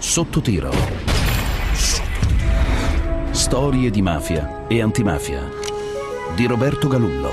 Sotto tiro. Storie di mafia e antimafia di Roberto Galullo.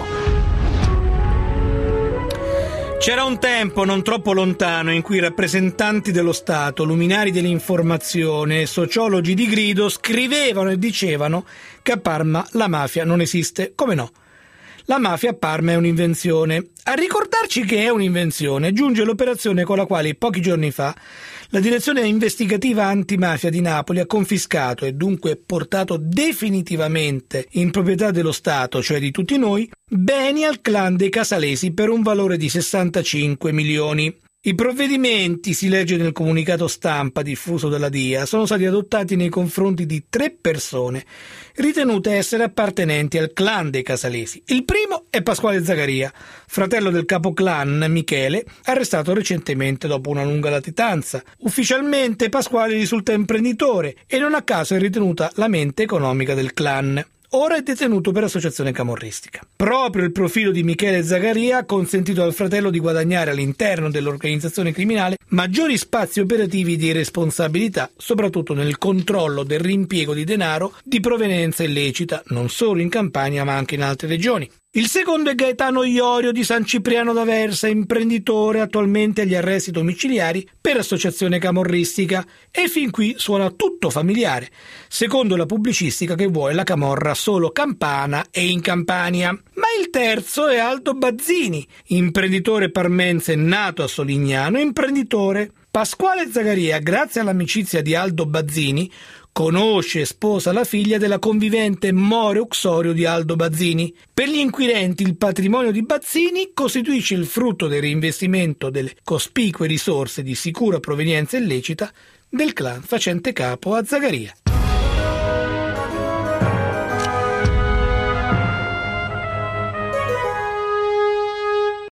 C'era un tempo non troppo lontano in cui rappresentanti dello Stato, luminari dell'informazione e sociologi di grido scrivevano e dicevano che a Parma la mafia non esiste. Come no? La mafia a Parma è un'invenzione. A ricordarci che è un'invenzione giunge l'operazione con la quale pochi giorni fa la direzione investigativa antimafia di Napoli ha confiscato e dunque portato definitivamente in proprietà dello Stato, cioè di tutti noi, beni al clan dei Casalesi per un valore di 65 milioni. I provvedimenti, si legge nel comunicato stampa diffuso dalla DIA, sono stati adottati nei confronti di 3 persone ritenute essere appartenenti al clan dei Casalesi. Il primo è Pasquale Zagaria, fratello del capo clan Michele, arrestato recentemente dopo una lunga latitanza. Ufficialmente Pasquale risulta imprenditore e non a caso è ritenuta la mente economica del clan. Ora è detenuto per associazione camorristica. Proprio il profilo di Michele Zagaria ha consentito al fratello di guadagnare all'interno dell'organizzazione criminale maggiori spazi operativi di responsabilità, soprattutto nel controllo del riimpiego di denaro di provenienza illecita, non solo in Campania ma anche in altre regioni. Il secondo è Gaetano Iorio di San Cipriano d'Aversa, imprenditore attualmente agli arresti domiciliari per associazione camorristica, e fin qui suona tutto familiare, secondo la pubblicistica che vuole la camorra solo campana e in Campania. Ma il terzo è Aldo Bazzini, imprenditore parmense nato a Solignano, imprenditore. Pasquale Zagaria, grazie all'amicizia di Aldo Bazzini, conosce e sposa la figlia della convivente More Uxorio di Aldo Bazzini. Per gli inquirenti il patrimonio di Bazzini costituisce il frutto del reinvestimento delle cospicue risorse di sicura provenienza illecita del clan facente capo a Zagaria.